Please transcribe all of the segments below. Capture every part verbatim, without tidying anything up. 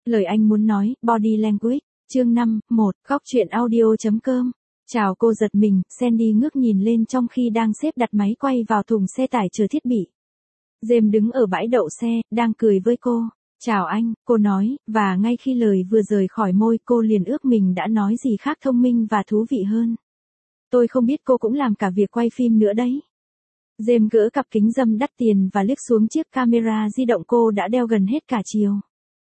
Lời anh muốn nói, Body Language, chương năm, một, góc truyện audio.com. Chào cô giật mình, Sandy ngước nhìn lên trong khi đang xếp đặt máy quay vào thùng xe tải chờ thiết bị. James đứng ở bãi đậu xe, đang cười với cô. Chào anh, cô nói, và ngay khi lời vừa rời khỏi môi cô liền ước mình đã nói gì khác thông minh và thú vị hơn. Tôi không biết cô cũng làm cả việc quay phim nữa đấy. James gỡ cặp kính râm đắt tiền và liếc xuống chiếc camera di động cô đã đeo gần hết cả chiều.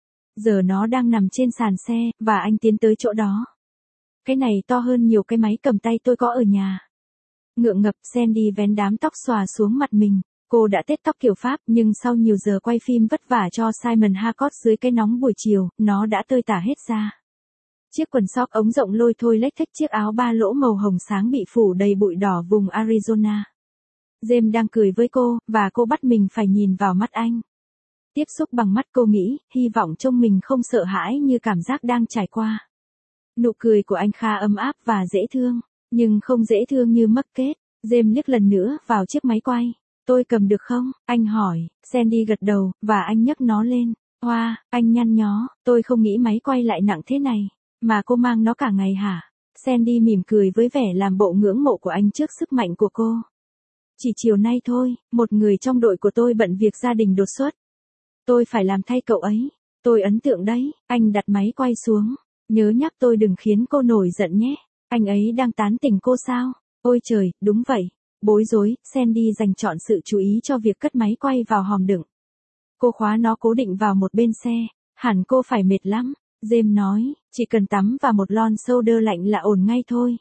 Giờ nó đang nằm trên sàn xe, và anh tiến tới chỗ đó. Cái này to hơn nhiều cái máy cầm tay tôi có ở nhà. Ngượng ngập, Sandy vén đám tóc xòa xuống mặt mình. Cô đã tết tóc kiểu Pháp, nhưng sau nhiều giờ quay phim vất vả cho Simon Harcourt dưới cái nóng buổi chiều, nó đã tơi tả hết ra. Chiếc quần sóc ống rộng lôi thôi lếch thếch, chiếc áo ba lỗ màu hồng sáng bị phủ đầy bụi đỏ vùng Arizona. James đang cười với cô, và cô bắt mình phải nhìn vào mắt anh. Tiếp xúc bằng mắt, cô nghĩ, hy vọng trông mình không sợ hãi như cảm giác đang trải qua. Nụ cười của anh khá ấm áp và dễ thương, nhưng không dễ thương như mắc kết. James liếc lần nữa vào chiếc máy quay. Tôi cầm được không? Anh hỏi. Sandy gật đầu, và anh nhấc nó lên. Hoa, wow, anh nhăn nhó, tôi không nghĩ máy quay lại nặng thế này. Mà cô mang nó cả ngày hả? Sandy mỉm cười với vẻ làm bộ ngưỡng mộ của anh trước sức mạnh của cô. Chỉ chiều nay thôi, một người trong đội của tôi bận việc gia đình đột xuất. Tôi phải làm thay cậu ấy. Tôi ấn tượng đấy. Anh đặt máy quay xuống. Nhớ nhắc tôi đừng khiến cô nổi giận nhé. Anh ấy đang tán tỉnh cô sao? Ôi trời, đúng vậy. Bối rối, Sandy dành trọn sự chú ý cho việc cất máy quay vào hòm đựng. Cô khóa nó cố định vào một bên xe. Hẳn cô phải mệt lắm. James nói, chỉ cần tắm và một lon soda lạnh là ổn ngay thôi.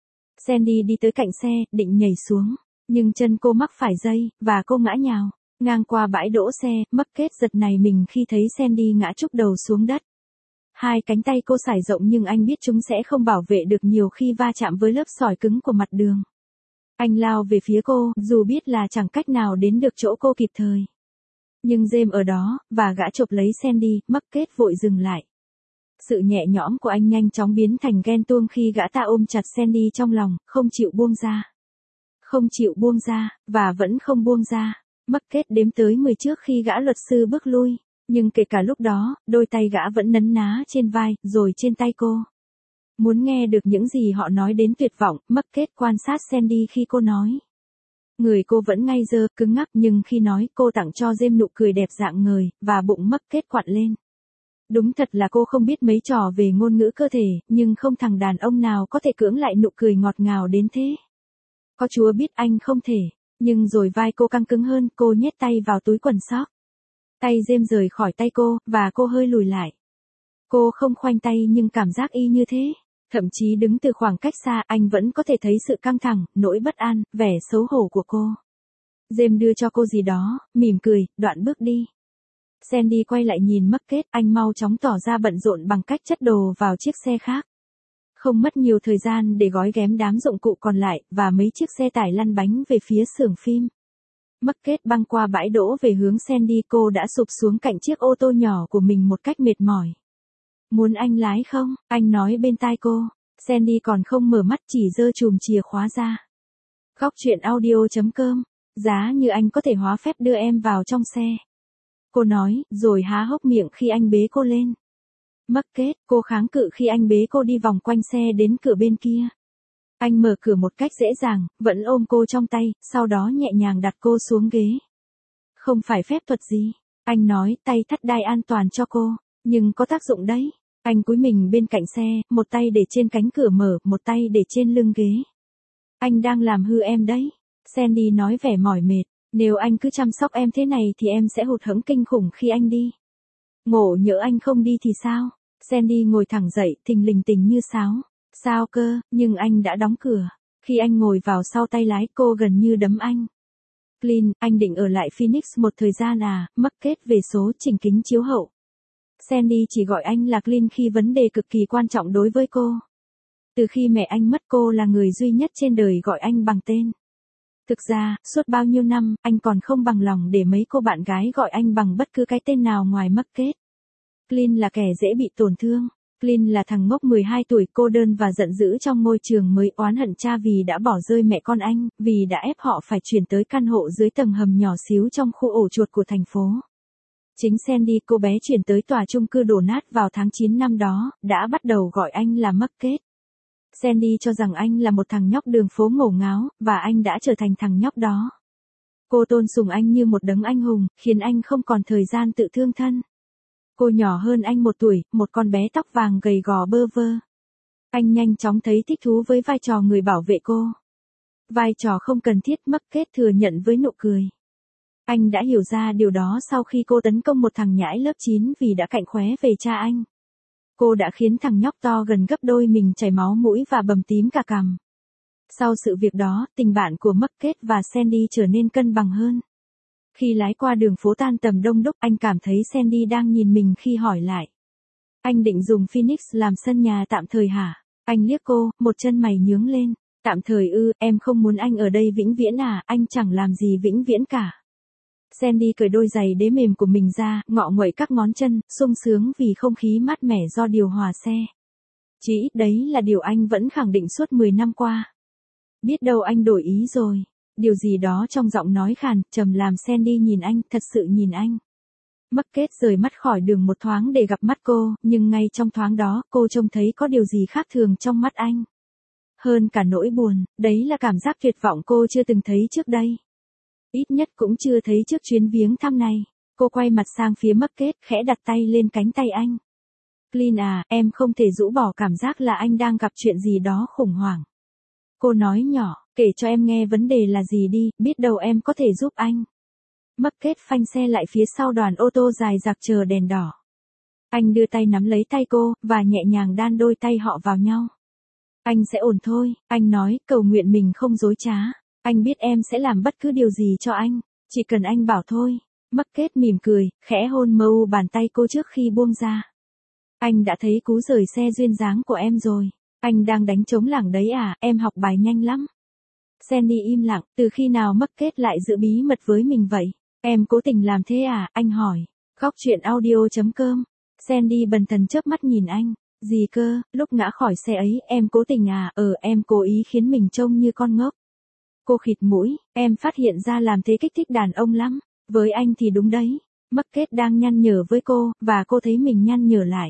Sandy đi tới cạnh xe, định nhảy xuống. Nhưng chân cô mắc phải dây, và cô ngã nhào. Ngang qua bãi đỗ xe, mắc kết giật này mình khi thấy Sandy ngã trúc đầu xuống đất. Hai cánh tay cô sải rộng nhưng anh biết chúng sẽ không bảo vệ được nhiều khi va chạm với lớp sỏi cứng của mặt đường. Anh lao về phía cô, dù biết là chẳng cách nào đến được chỗ cô kịp thời. Nhưng James ở đó, và gã chộp lấy Sandy, mắc kết vội dừng lại. Sự nhẹ nhõm của anh nhanh chóng biến thành ghen tuông khi gã ta ôm chặt Sandy trong lòng, không chịu buông ra. Không chịu buông ra, và vẫn không buông ra. Mắc kết đếm tới mười trước khi gã luật sư bước lui, nhưng kể cả lúc đó, đôi tay gã vẫn nấn ná trên vai, rồi trên tay cô. Muốn nghe được những gì họ nói đến tuyệt vọng, mắc kết quan sát Sandy khi cô nói. Người cô vẫn ngay dơ, cứng ngắc, nhưng khi nói, cô tặng cho James nụ cười đẹp rạng ngời, và bụng mắc kết quặn lên. Đúng thật là cô không biết mấy trò về ngôn ngữ cơ thể, nhưng không thằng đàn ông nào có thể cưỡng lại nụ cười ngọt ngào đến thế. Có Chúa biết anh không thể. Nhưng rồi vai cô căng cứng hơn, cô nhét tay vào túi quần sóc. Tay James rời khỏi tay cô, và cô hơi lùi lại. Cô không khoanh tay nhưng cảm giác y như thế. Thậm chí đứng từ khoảng cách xa, anh vẫn có thể thấy sự căng thẳng, nỗi bất an, vẻ xấu hổ của cô. James đưa cho cô gì đó, mỉm cười, đoạn bước đi. Sandy quay lại nhìn mắc kết, anh mau chóng tỏ ra bận rộn bằng cách chất đồ vào chiếc xe khác. Không mất nhiều thời gian để gói ghém đám dụng cụ còn lại, và mấy chiếc xe tải lăn bánh về phía xưởng phim. Mắc kết băng qua bãi đỗ về hướng Sandy, cô đã sụp xuống cạnh chiếc ô tô nhỏ của mình một cách mệt mỏi. Muốn anh lái không? Anh nói bên tai cô. Sandy còn không mở mắt, chỉ giơ chùm chìa khóa ra. Góc truyện audio.com. Giá như anh có thể hóa phép đưa em vào trong xe. Cô nói, rồi há hốc miệng khi anh bế cô lên. Mắc kết, cô kháng cự khi anh bế cô đi vòng quanh xe đến cửa bên kia. Anh mở cửa một cách dễ dàng, vẫn ôm cô trong tay, sau đó nhẹ nhàng đặt cô xuống ghế. Không phải phép thuật gì. Anh nói, tay thắt đai an toàn cho cô. Nhưng có tác dụng đấy. Anh cúi mình bên cạnh xe, một tay để trên cánh cửa mở, một tay để trên lưng ghế. Anh đang làm hư em đấy. Sandy nói vẻ mỏi mệt. Nếu anh cứ chăm sóc em thế này thì em sẽ hụt hẫng kinh khủng khi anh đi. Ngộ nhỡ anh không đi thì sao? Sandy ngồi thẳng dậy, thình lình tình như sáo. Sao cơ, nhưng anh đã đóng cửa. Khi anh ngồi vào sau tay lái, cô gần như đấm anh. Clint, anh định ở lại Phoenix một thời gian à? Mắc kết về số chỉnh kính chiếu hậu. Sandy chỉ gọi anh là Clint khi vấn đề cực kỳ quan trọng đối với cô. Từ khi mẹ anh mất, cô là người duy nhất trên đời gọi anh bằng tên. Thực ra, suốt bao nhiêu năm, anh còn không bằng lòng để mấy cô bạn gái gọi anh bằng bất cứ cái tên nào ngoài mắc kết. Clint là kẻ dễ bị tổn thương. Clint là thằng ngốc mười hai tuổi, cô đơn và giận dữ trong ngôi trường mới, oán hận cha vì đã bỏ rơi mẹ con anh, vì đã ép họ phải chuyển tới căn hộ dưới tầng hầm nhỏ xíu trong khu ổ chuột của thành phố. Chính Sandy, cô bé chuyển tới tòa chung cư đổ nát vào tháng chín năm đó, đã bắt đầu gọi anh là Market. Sandy cho rằng anh là một thằng nhóc đường phố ngổ ngáo, và anh đã trở thành thằng nhóc đó. Cô tôn sùng anh như một đấng anh hùng, khiến anh không còn thời gian tự thương thân. Cô nhỏ hơn anh một tuổi, một con bé tóc vàng gầy gò bơ vơ. Anh nhanh chóng thấy thích thú với vai trò người bảo vệ cô. Vai trò không cần thiết, Market thừa nhận với nụ cười. Anh đã hiểu ra điều đó sau khi cô tấn công một thằng nhãi lớp chín vì đã cạnh khóe về cha anh. Cô đã khiến thằng nhóc to gần gấp đôi mình chảy máu mũi và bầm tím cả cằm. Sau sự việc đó, tình bạn của Market và Sandy trở nên cân bằng hơn. Khi lái qua đường phố tan tầm đông đúc, anh cảm thấy Sandy đang nhìn mình khi hỏi lại. Anh định dùng Phoenix làm sân nhà tạm thời hả? Anh liếc cô, một chân mày nhướng lên. Tạm thời ư, em không muốn anh ở đây vĩnh viễn à, anh chẳng làm gì vĩnh viễn cả. Sandy cởi đôi giày đế mềm của mình ra, ngọ nguậy các ngón chân, sung sướng vì không khí mát mẻ do điều hòa xe. Chỉ ít đấy là điều anh vẫn khẳng định suốt mười năm qua. Biết đâu anh đổi ý rồi. Điều gì đó trong giọng nói khàn, trầm làm Sandy nhìn anh, thật sự nhìn anh. Market rời mắt khỏi đường một thoáng để gặp mắt cô, nhưng ngay trong thoáng đó, cô trông thấy có điều gì khác thường trong mắt anh. Hơn cả nỗi buồn, đấy là cảm giác tuyệt vọng cô chưa từng thấy trước đây. Ít nhất cũng chưa thấy trước chuyến viếng thăm này. Cô quay mặt sang phía Market, khẽ đặt tay lên cánh tay anh. Clint à, em không thể rũ bỏ cảm giác là anh đang gặp chuyện gì đó khủng hoảng. Cô nói nhỏ, kể cho em nghe vấn đề là gì đi, biết đâu em có thể giúp anh. Market phanh xe lại phía sau đoàn ô tô dài dặc chờ đèn đỏ. Anh đưa tay nắm lấy tay cô, và nhẹ nhàng đan đôi tay họ vào nhau. Anh sẽ ổn thôi, anh nói, cầu nguyện mình không dối trá. Anh biết em sẽ làm bất cứ điều gì cho anh, chỉ cần anh bảo thôi. Market mỉm cười, khẽ hôn mờ u bàn tay cô trước khi buông ra. Anh đã thấy cú rời xe duyên dáng của em rồi. Anh đang đánh trống lảng đấy à, em học bài nhanh lắm. Sandy im lặng, từ khi nào Market lại giữ bí mật với mình vậy? Em cố tình làm thế à, anh hỏi. Góc truyện audio chấm com. Sandy bần thần chớp mắt nhìn anh. Gì cơ, lúc ngã khỏi xe ấy, em cố tình à, ờ em cố ý khiến mình trông như con ngốc. Cô khịt mũi, em phát hiện ra làm thế kích thích đàn ông lắm. Với anh thì đúng đấy. Market đang nhăn nhở với cô, và cô thấy mình nhăn nhở lại.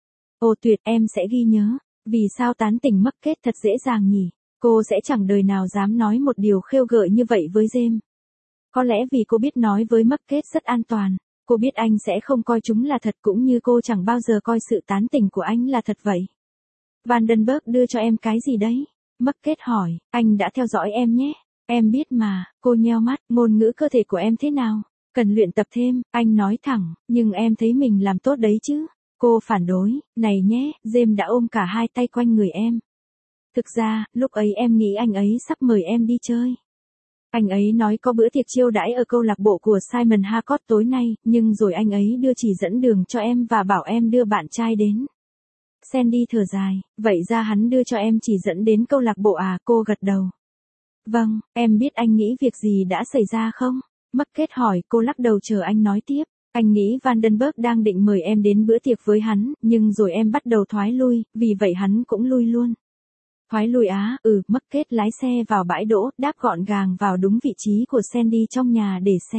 Ồ tuyệt, em sẽ ghi nhớ. Vì sao tán tỉnh Market thật dễ dàng nhỉ? Cô sẽ chẳng đời nào dám nói một điều khêu gợi như vậy với James. Có lẽ vì cô biết nói với Market rất an toàn. Cô biết anh sẽ không coi chúng là thật, cũng như cô chẳng bao giờ coi sự tán tỉnh của anh là thật vậy. Vandenberg đưa cho em cái gì đấy? Market hỏi, anh đã theo dõi em nhé. Em biết mà, cô nheo mắt, ngôn ngữ cơ thể của em thế nào? Cần luyện tập thêm, anh nói thẳng, nhưng em thấy mình làm tốt đấy chứ. Cô phản đối, này nhé, James đã ôm cả hai tay quanh người em. Thực ra, lúc ấy em nghĩ anh ấy sắp mời em đi chơi. Anh ấy nói có bữa tiệc chiêu đãi ở câu lạc bộ của Simon Harcourt tối nay, nhưng rồi anh ấy đưa chỉ dẫn đường cho em và bảo em đưa bạn trai đến. Sandy thở dài, vậy ra hắn đưa cho em chỉ dẫn đến câu lạc bộ à, cô gật đầu. Vâng, em biết anh nghĩ việc gì đã xảy ra không? Market hỏi, cô lắc đầu chờ anh nói tiếp. Anh nghĩ Vandenberg đang định mời em đến bữa tiệc với hắn, nhưng rồi em bắt đầu thoái lui, vì vậy hắn cũng lui luôn. Thoái lui á, ừ, Market lái xe vào bãi đỗ, đáp gọn gàng vào đúng vị trí của Sandy trong nhà để xe.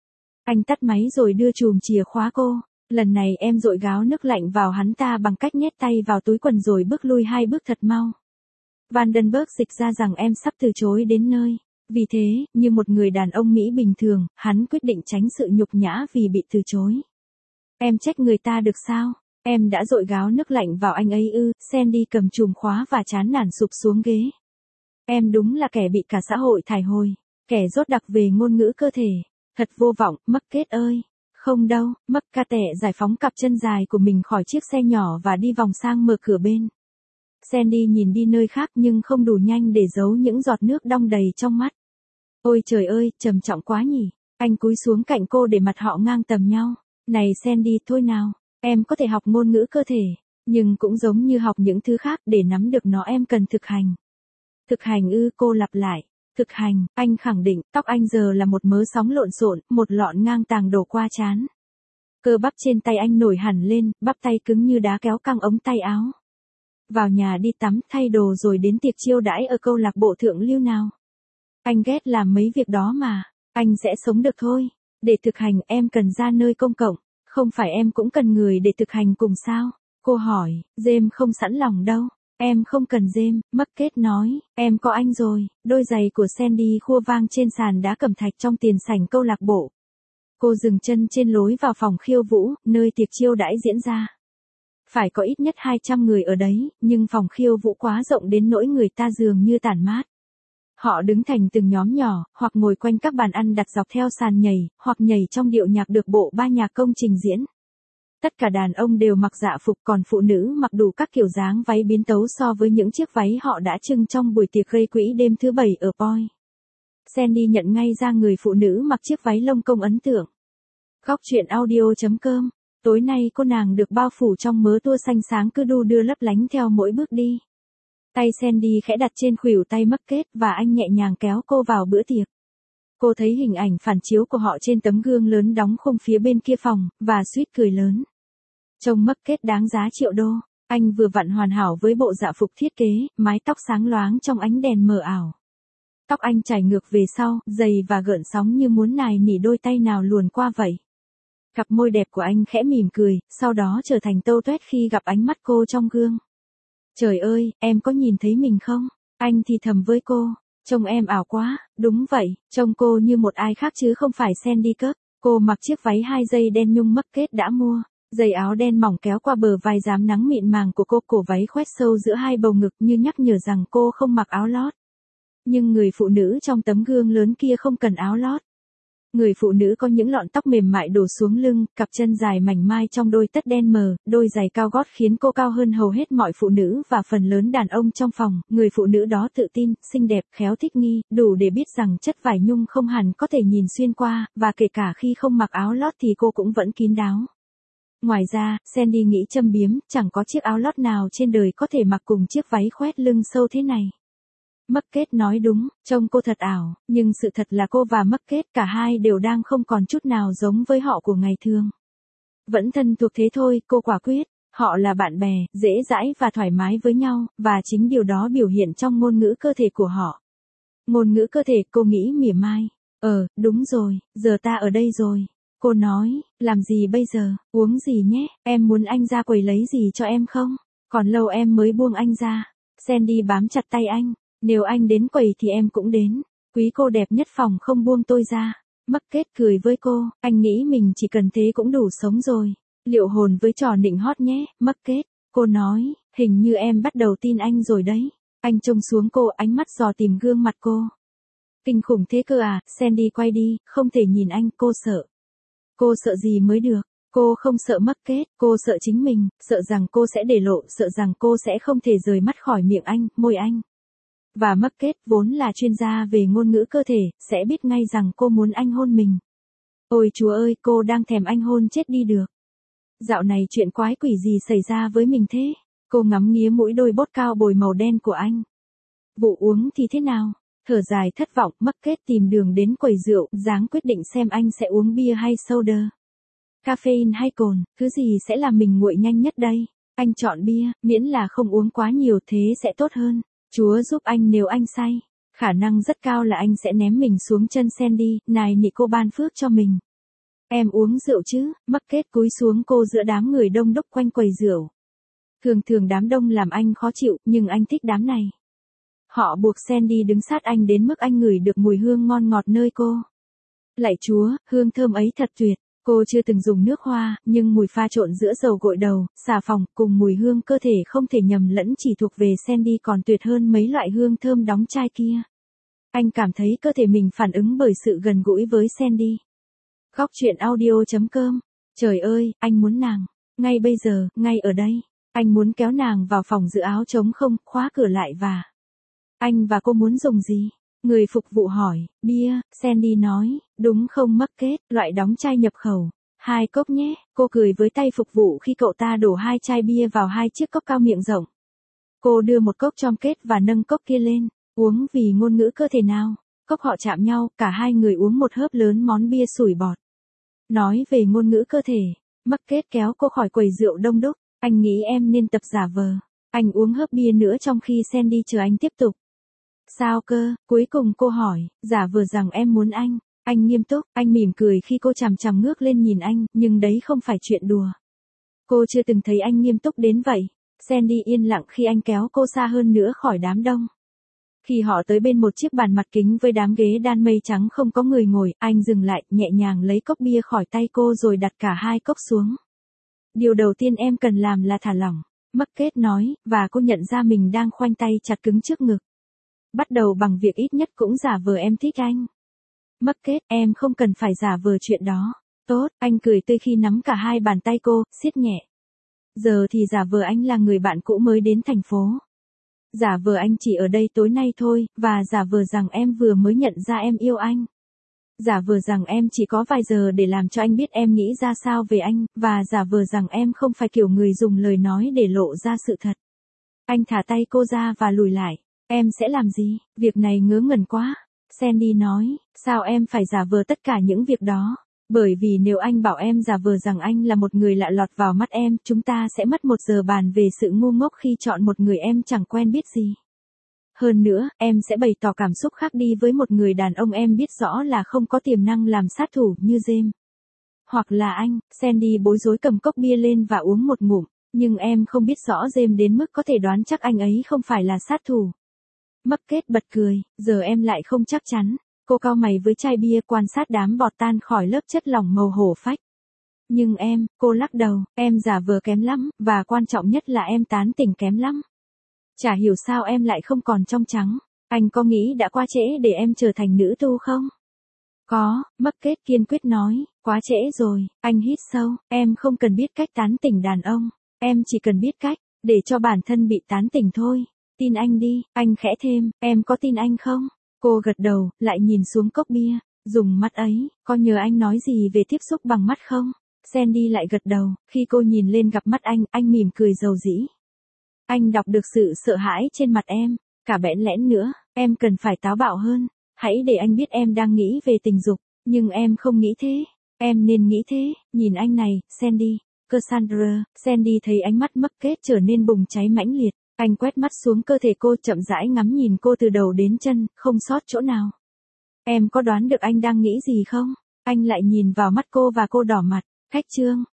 Anh tắt máy rồi đưa chùm chìa khóa cô. Lần này em dội gáo nước lạnh vào hắn ta bằng cách nhét tay vào túi quần rồi bước lui hai bước thật mau. Vandenberg dịch ra rằng em sắp từ chối đến nơi. Vì thế, như một người đàn ông Mỹ bình thường, hắn quyết định tránh sự nhục nhã vì bị từ chối. Em trách người ta được sao? Em đã dội gáo nước lạnh vào anh ấy ư? Sandy cầm chùm khóa và chán nản sụp xuống ghế. Em đúng là kẻ bị cả xã hội thải hồi. Kẻ dốt đặc về ngôn ngữ cơ thể. Thật vô vọng, Market ơi. Không đâu, Market giải phóng cặp chân dài của mình khỏi chiếc xe nhỏ và đi vòng sang mở cửa bên. Sandy nhìn đi nơi khác nhưng không đủ nhanh để giấu những giọt nước đong đầy trong mắt. Ôi trời ơi, trầm trọng quá nhỉ. Anh cúi xuống cạnh cô để mặt họ ngang tầm nhau. Này Sandy, thôi nào. Em có thể học ngôn ngữ cơ thể, nhưng cũng giống như học những thứ khác, để nắm được nó em cần thực hành. Thực hành ư, cô lặp lại. Thực hành, anh khẳng định, tóc anh giờ là một mớ sóng lộn xộn, một lọn ngang tàng đổ qua trán. Cơ bắp trên tay anh nổi hẳn lên, bắp tay cứng như đá kéo căng ống tay áo. Vào nhà đi tắm, thay đồ rồi đến tiệc chiêu đãi ở câu lạc bộ thượng lưu nào. Anh ghét làm mấy việc đó mà, anh sẽ sống được thôi. Để thực hành em cần ra nơi công cộng, Không phải em cũng cần người để thực hành cùng sao? Cô hỏi, James không sẵn lòng đâu. Em không cần James, Market nói, em có anh rồi. Đôi giày của Sandy khua vang trên sàn đá cẩm thạch trong tiền sảnh câu lạc bộ. Cô dừng chân trên lối vào phòng khiêu vũ, nơi tiệc chiêu đãi diễn ra. Phải có ít nhất hai trăm người ở đấy, nhưng phòng khiêu vũ quá rộng đến nỗi người ta dường như tản mát. Họ đứng thành từng nhóm nhỏ, hoặc ngồi quanh các bàn ăn đặt dọc theo sàn nhảy, hoặc nhảy trong điệu nhạc được bộ ba nhạc công trình diễn. Tất cả đàn ông đều mặc dạ phục, còn phụ nữ mặc đủ các kiểu dáng váy biến tấu so với những chiếc váy họ đã trưng trong buổi tiệc gây quỹ đêm thứ bảy ở Point. Sandy nhận ngay ra người phụ nữ mặc chiếc váy lông công ấn tượng. Góc truyện audio chấm com. Tối nay cô nàng được bao phủ trong mớ tua xanh sáng cứ đu đưa lấp lánh theo mỗi bước đi. Tay Sandy khẽ đặt trên khuỷu tay Market và anh nhẹ nhàng kéo cô vào bữa tiệc. Cô thấy hình ảnh phản chiếu của họ trên tấm gương lớn đóng khung phía bên kia phòng, và suýt cười lớn. Trông Market đáng giá triệu đô. Anh vừa vặn hoàn hảo với bộ dạ phục thiết kế, mái tóc sáng loáng trong ánh đèn mờ ảo. Tóc anh chảy ngược về sau, dày và gợn sóng như muốn nài nỉ đôi tay nào luồn qua vậy. Cặp môi đẹp của anh khẽ mỉm cười, sau đó trở thành tâu tuét khi gặp ánh mắt cô trong gương. Trời ơi, em có nhìn thấy mình không? Anh thì thầm với cô. Trông em ảo quá, đúng vậy, trông cô như một ai khác chứ không phải Sandy Cup. Cô mặc chiếc váy hai dây đen nhung Market đã mua. Giày áo đen mỏng kéo qua bờ vai rám nắng mịn màng của cô, cổ váy khoét sâu giữa hai bầu ngực như nhắc nhở rằng cô không mặc áo lót. Nhưng người phụ nữ trong tấm gương lớn kia không cần áo lót. Người phụ nữ có những lọn tóc mềm mại đổ xuống lưng, cặp chân dài mảnh mai trong đôi tất đen mờ, đôi giày cao gót khiến cô cao hơn hầu hết mọi phụ nữ và phần lớn đàn ông trong phòng. Người phụ nữ đó tự tin, xinh đẹp, khéo thích nghi, đủ để biết rằng chất vải nhung không hẳn có thể nhìn xuyên qua, và kể cả khi không mặc áo lót thì cô cũng vẫn kín đáo. Ngoài ra, Sandy nghĩ châm biếm, chẳng có chiếc áo lót nào trên đời có thể mặc cùng chiếc váy khoét lưng sâu thế này. Market nói đúng, trông cô thật ảo, nhưng sự thật là cô và Market cả hai đều đang không còn chút nào giống với họ của ngày thường. Vẫn thân thuộc thế thôi, cô quả quyết, họ là bạn bè, dễ dãi và thoải mái với nhau, và chính điều đó biểu hiện trong ngôn ngữ cơ thể của họ. Ngôn ngữ cơ thể, cô nghĩ mỉa mai. Ờ, đúng rồi, giờ ta ở đây rồi. Cô nói, làm gì bây giờ, uống gì nhé, em muốn anh ra quầy lấy gì cho em không? Còn lâu em mới buông anh ra. Sandy bám chặt tay anh. Nếu anh đến quầy thì em cũng đến. Quý cô đẹp nhất phòng không buông tôi ra. Market cười với cô, anh nghĩ mình chỉ cần thế cũng đủ sống rồi. Liệu hồn với trò nịnh hót nhé, Market. Cô nói, hình như em bắt đầu tin anh rồi đấy. Anh trông xuống cô, ánh mắt dò tìm gương mặt cô. Kinh khủng thế cơ à, Sandy quay đi, không thể nhìn anh, cô sợ. Cô sợ gì mới được? Cô không sợ Market, cô sợ chính mình, sợ rằng cô sẽ để lộ, sợ rằng cô sẽ không thể rời mắt khỏi miệng anh, môi anh. Và Market, vốn là chuyên gia về ngôn ngữ cơ thể, sẽ biết ngay rằng cô muốn anh hôn mình. Ôi chúa ơi, cô đang thèm anh hôn chết đi được. Dạo này chuyện quái quỷ gì xảy ra với mình thế? Cô ngắm nghía mũi đôi bốt cao bồi màu đen của anh. Vụ uống thì thế nào? Thở dài thất vọng, Market tìm đường đến quầy rượu, dáng quyết định xem anh sẽ uống bia hay soda. Caffeine hay cồn, thứ gì sẽ làm mình nguội nhanh nhất đây? Anh chọn bia, miễn là không uống quá nhiều thế sẽ tốt hơn. Chúa giúp anh nếu anh say. Khả năng rất cao là anh sẽ ném mình xuống chân Sandy, nài nỉ cô ban phước cho mình. Em uống rượu chứ? Market cúi xuống cô giữa đám người đông đúc quanh quầy rượu. Thường thường đám đông làm anh khó chịu, nhưng anh thích đám này. Họ buộc Sandy đứng sát anh đến mức anh ngửi được mùi hương ngon ngọt nơi cô. Lạy Chúa, hương thơm ấy thật tuyệt. Cô chưa từng dùng nước hoa, nhưng mùi pha trộn giữa dầu gội đầu, xà phòng, cùng mùi hương cơ thể không thể nhầm lẫn chỉ thuộc về Sandy còn tuyệt hơn mấy loại hương thơm đóng chai kia. Anh cảm thấy cơ thể mình phản ứng bởi sự gần gũi với Sandy. Góc truyện audio chấm com. Trời ơi, anh muốn nàng. Ngay bây giờ, ngay ở đây. Anh muốn kéo nàng vào phòng giữ áo trống không, khóa cửa lại và... Anh và cô muốn dùng gì? Người phục vụ hỏi, bia, Sandy nói, đúng không Market, loại đóng chai nhập khẩu. Hai cốc nhé, cô cười với tay phục vụ khi cậu ta đổ hai chai bia vào hai chiếc cốc cao miệng rộng. Cô đưa một cốc cho Market và nâng cốc kia lên, uống vì ngôn ngữ cơ thể nào. Cốc họ chạm nhau, cả hai người uống một hớp lớn món bia sủi bọt. Nói về ngôn ngữ cơ thể, Market kéo cô khỏi quầy rượu đông đúc, anh nghĩ em nên tập giả vờ. Anh uống hớp bia nữa trong khi Sandy chờ anh tiếp tục. Sao cơ, cuối cùng cô hỏi, giả vờ rằng em muốn anh. Anh Anh nghiêm túc, anh mỉm cười khi cô chằm chằm ngước lên nhìn anh, nhưng đấy không phải chuyện đùa. Cô chưa từng thấy anh nghiêm túc đến vậy. Sandy yên lặng khi anh kéo cô xa hơn nữa khỏi đám đông. Khi họ tới bên một chiếc bàn mặt kính với đám ghế đan mây trắng không có người ngồi, anh dừng lại, nhẹ nhàng lấy cốc bia khỏi tay cô rồi đặt cả hai cốc xuống. Điều đầu tiên em cần làm là thả lỏng, Margaret nói, và cô nhận ra mình đang khoanh tay chặt cứng trước ngực. Bắt đầu bằng việc ít nhất cũng giả vờ em thích anh. Margaret, em không cần phải giả vờ chuyện đó. Tốt, anh cười tươi khi nắm cả hai bàn tay cô, siết nhẹ. Giờ thì giả vờ anh là người bạn cũ mới đến thành phố. Giả vờ anh chỉ ở đây tối nay thôi, và giả vờ rằng em vừa mới nhận ra em yêu anh. Giả vờ rằng em chỉ có vài giờ để làm cho anh biết em nghĩ ra sao về anh, và giả vờ rằng em không phải kiểu người dùng lời nói để lộ ra sự thật. Anh thả tay cô ra và lùi lại. Em sẽ làm gì? Việc này ngớ ngẩn quá. Sandy nói, sao em phải giả vờ tất cả những việc đó? Bởi vì nếu anh bảo em giả vờ rằng anh là một người lạ lọt vào mắt em, chúng ta sẽ mất một giờ bàn về sự ngu ngốc khi chọn một người em chẳng quen biết gì. Hơn nữa, em sẽ bày tỏ cảm xúc khác đi với một người đàn ông em biết rõ là không có tiềm năng làm sát thủ như James. Hoặc là anh. Sandy bối rối cầm cốc bia lên và uống một ngụm, nhưng em không biết rõ James đến mức có thể đoán chắc anh ấy không phải là sát thủ. Margaret bật cười, giờ em lại không chắc chắn. Cô cau mày với chai bia quan sát đám bọt tan khỏi lớp chất lỏng màu hổ phách. Nhưng em, cô lắc đầu, em giả vờ kém lắm, và quan trọng nhất là em tán tỉnh kém lắm. Chả hiểu sao em lại không còn trong trắng. Anh có nghĩ đã quá trễ để em trở thành nữ tu không? Có, Margaret kiên quyết nói, quá trễ rồi. Anh hít sâu, em không cần biết cách tán tỉnh đàn ông. Em chỉ cần biết cách, để cho bản thân bị tán tỉnh thôi. Tin anh đi, anh khẽ thêm, em có tin anh không? Cô gật đầu, lại nhìn xuống cốc bia, dùng mắt ấy, có nhớ anh nói gì về tiếp xúc bằng mắt không? Sandy lại gật đầu, khi cô nhìn lên gặp mắt anh, anh mỉm cười dầu dĩ. Anh đọc được sự sợ hãi trên mặt em, cả bẽn lẽn nữa, em cần phải táo bạo hơn, hãy để anh biết em đang nghĩ về tình dục, nhưng em không nghĩ thế, em nên nghĩ thế, nhìn anh này, Sandy, Cassandra. Sandy thấy ánh mắt Margaret trở nên bùng cháy mãnh liệt. Anh quét mắt xuống cơ thể cô, chậm rãi ngắm nhìn cô từ đầu đến chân, không sót chỗ nào. Em có đoán được anh đang nghĩ gì không? Anh lại nhìn vào mắt cô và cô đỏ mặt. Khách trương,